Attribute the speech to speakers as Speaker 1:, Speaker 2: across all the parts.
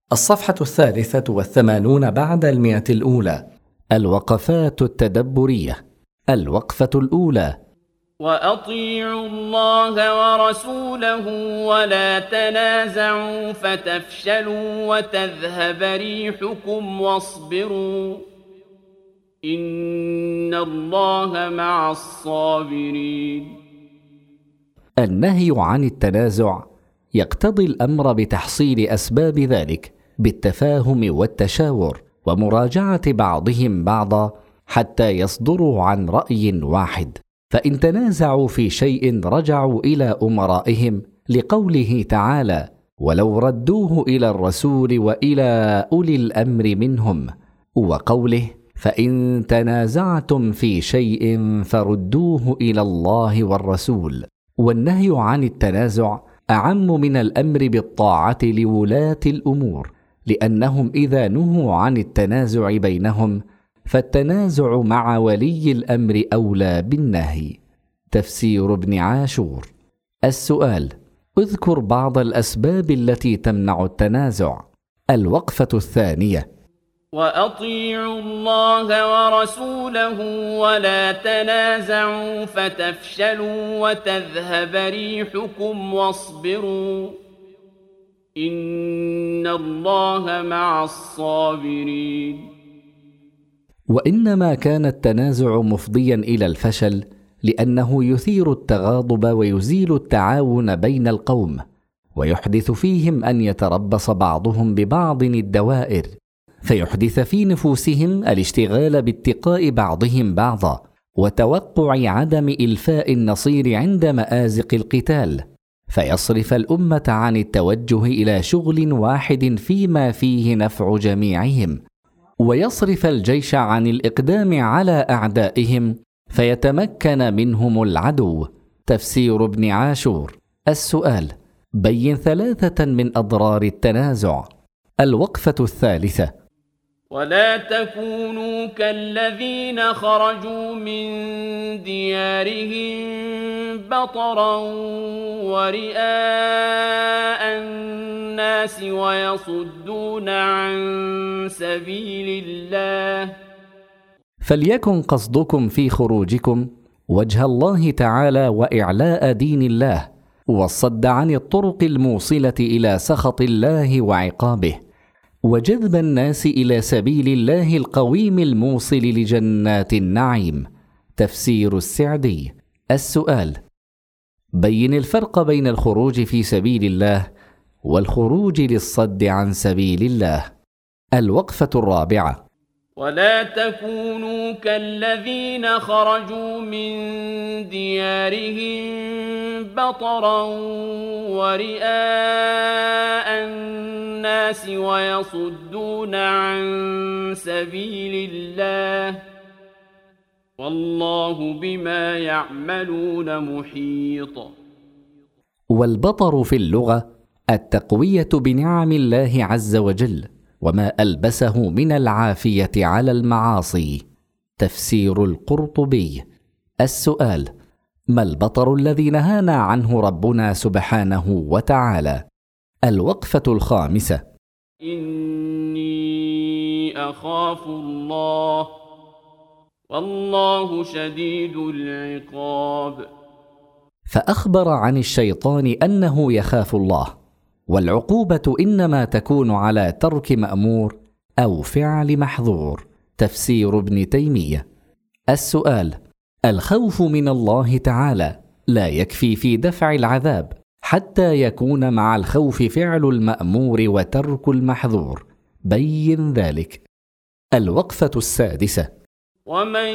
Speaker 1: الصفحة 83 بعد 100 الأولى. الوقفات التدبرية. الوقفة الأولى:
Speaker 2: وأطيعوا الله ورسوله ولا تنازعوا فتفشلوا وتذهب ريحكم واصبروا إن الله مع الصابرين.
Speaker 1: النهي عن التنازع يقتضي الأمر بتحصيل أسباب ذلك بالتفاهم والتشاور ومراجعة بعضهم بعضا حتى يصدروا عن رأي واحد. فإن تنازعوا في شيء رجعوا إلى أمرائهم لقوله تعالى: ولو ردوه إلى الرسول وإلى أولي الأمر منهم، وقوله: فإن تنازعتم في شيء فردوه إلى الله والرسول. والنهي عن التنازع أعم من الأمر بالطاعة لولاة الأمور، لأنهم إذا نهوا عن التنازع بينهم فالتنازع مع ولي الأمر أولى بالنهي. تفسير ابن عاشور. السؤال: اذكر بعض الأسباب التي تمنع التنازع. الوقفة الثانية:
Speaker 2: وأطيعوا الله ورسوله ولا تنازعوا فتفشلوا وتذهب ريحكم واصبروا إن الله مع الصابرين.
Speaker 1: وإنما كان التنازع مفضيا إلى الفشل لأنه يثير التغاضب ويزيل التعاون بين القوم، ويحدث فيهم أن يتربص بعضهم ببعض الدوائر، فيحدث في نفوسهم الاشتغال باتقاء بعضهم بعضا وتوقع عدم إلفاء النصير عند مآزق القتال، فيصرف الأمة عن التوجه إلى شغل واحد فيما فيه نفع جميعهم، ويصرف الجيش عن الإقدام على أعدائهم فيتمكن منهم العدو. تفسير ابن عاشور. السؤال: بين 3 من أضرار التنازع. الوقفة الثالثة:
Speaker 2: ولا تكونوا كالذين خرجوا من ديارهم بطرا ورئاء الناس ويصدون عن سبيل الله.
Speaker 1: فليكن قصدكم في خروجكم وجه الله تعالى وإعلاء دين الله، والصد عن الطرق الموصلة إلى سخط الله وعقابه، وجذب الناس إلى سبيل الله القويم الموصل لجنات النعيم. تفسير السعدي. السؤال: بين الفرق بين الخروج في سبيل الله والخروج للصد عن سبيل الله. الوقفة الرابعة:
Speaker 2: ولا تكونوا كالذين خرجوا من ديارهم بطرا ورئاء الناس ويصدون عن سبيل الله والله بما يعملون محيط.
Speaker 1: والبطر في اللغة التقوية بنعم الله عز وجل وما ألبسه من العافية على المعاصي. تفسير القرطبي. السؤال: ما البطر الذي نهانا عنه ربنا سبحانه وتعالى؟ الوقفة الخامسة:
Speaker 2: إني أخاف الله والله شديد العقاب.
Speaker 1: فأخبر عن الشيطان أنه يخاف الله، والعقوبة إنما تكون على ترك مأمور أو فعل محظور. تفسير ابن تيمية. السؤال: الخوف من الله تعالى لا يكفي في دفع العذاب حتى يكون مع الخوف فعل المأمور وترك المحظور، بين ذلك. الوقفة السادسة:
Speaker 2: ومن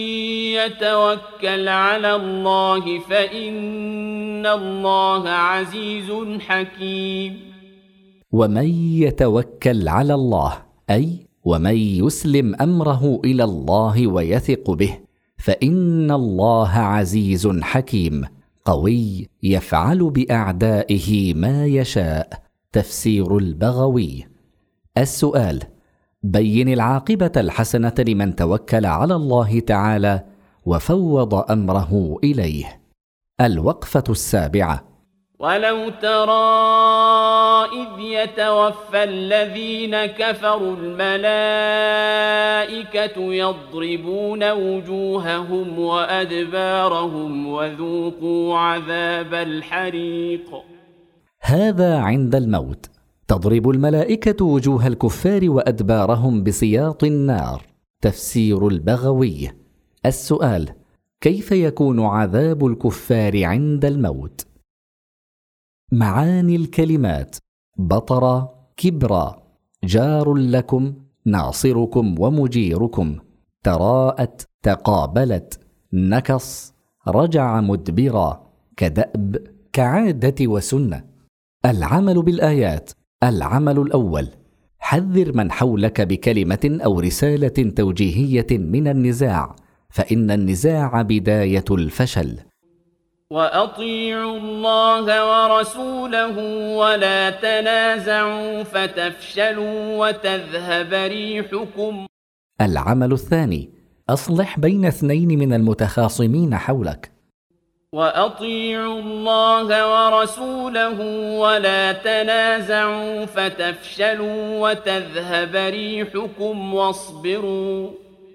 Speaker 2: يتوكل على الله فإن الله عزيز حكيم.
Speaker 1: ومن يتوكل على الله أي ومن يسلم أمره إلى الله ويثق به فإن الله عزيز حكيم قوي يفعل بأعدائه ما يشاء. تفسير البغوي. السؤال: بين العاقبة الحسنة لمن توكل على الله تعالى وفوض أمره إليه. الوقفة السابعة:
Speaker 2: ولو ترى إذ يتوفى الذين كفروا الملائكة يضربون وجوههم وأدبارهم وذوقوا عذاب الحريق.
Speaker 1: هذا عند الموت، تضرب الملائكة وجوه الكفار وأدبارهم بسياط النار. تفسير البغوي. السؤال: كيف يكون عذاب الكفار عند الموت؟ معاني الكلمات: بطر، كبرى، جار لكم، ناصركم ومجيركم، تراءت، تقابلت، نكص، رجع مدبرا، كدأب، كعادة وسنة. العمل بالآيات. العمل الأول: حذر من حولك بكلمة أو رسالة توجيهية من النزاع، فإن النزاع بداية الفشل.
Speaker 2: وأطيعوا الله ورسوله ولا تنازعوا فتفشلوا وتذهب ريحكم.
Speaker 1: العمل الثاني: أصلح بين اثنين من المتخاصمين حولك.
Speaker 2: وأطيعوا الله ورسوله ولا تنازعوا فتفشلوا وتذهب ريحكم واصبروا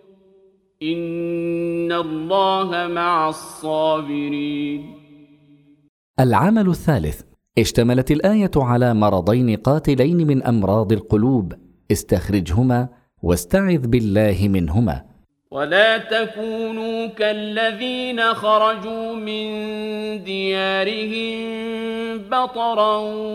Speaker 2: إن الله مع الصابرين.
Speaker 1: العمل الثالث: اشتملت الآية على مرضين قاتلين من أمراض القلوب، استخرجهما واستعذ بالله منهما.
Speaker 2: ولا تكونوا كالذين خرجوا من ديارهم بطرا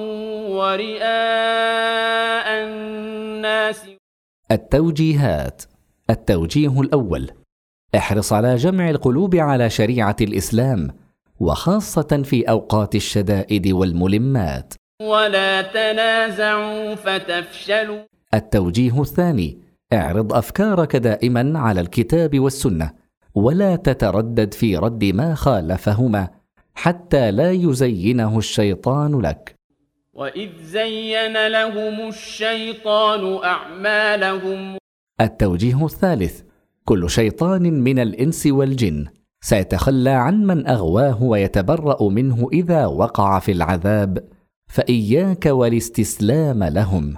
Speaker 2: ورئاء الناس.
Speaker 1: التوجيهات. التوجيه الأول: احرص على جمع القلوب على شريعة الإسلام، وخاصة في أوقات الشدائد والملمات.
Speaker 2: ولا تنازعوا فتفشلوا.
Speaker 1: التوجيه الثاني: اعرض أفكارك دائما على الكتاب والسنة، ولا تتردد في رد ما خالفهما حتى لا يزينه الشيطان لك.
Speaker 2: وإذ زين لهم الشيطان أعمالهم.
Speaker 1: التوجيه الثالث: كل شيطان من الإنس والجن سيتخلى عن من أغواه ويتبرأ منه إذا وقع في العذاب، فإياك والاستسلام لهم.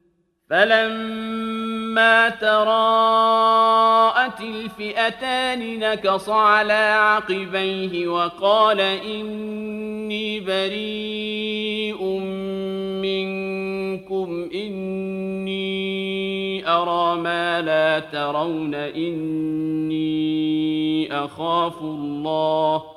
Speaker 2: فلما تراءت الفئتان نكص على عقبيه وقال إني بريء منكم إني أرى ما لا ترون إني أخاف الله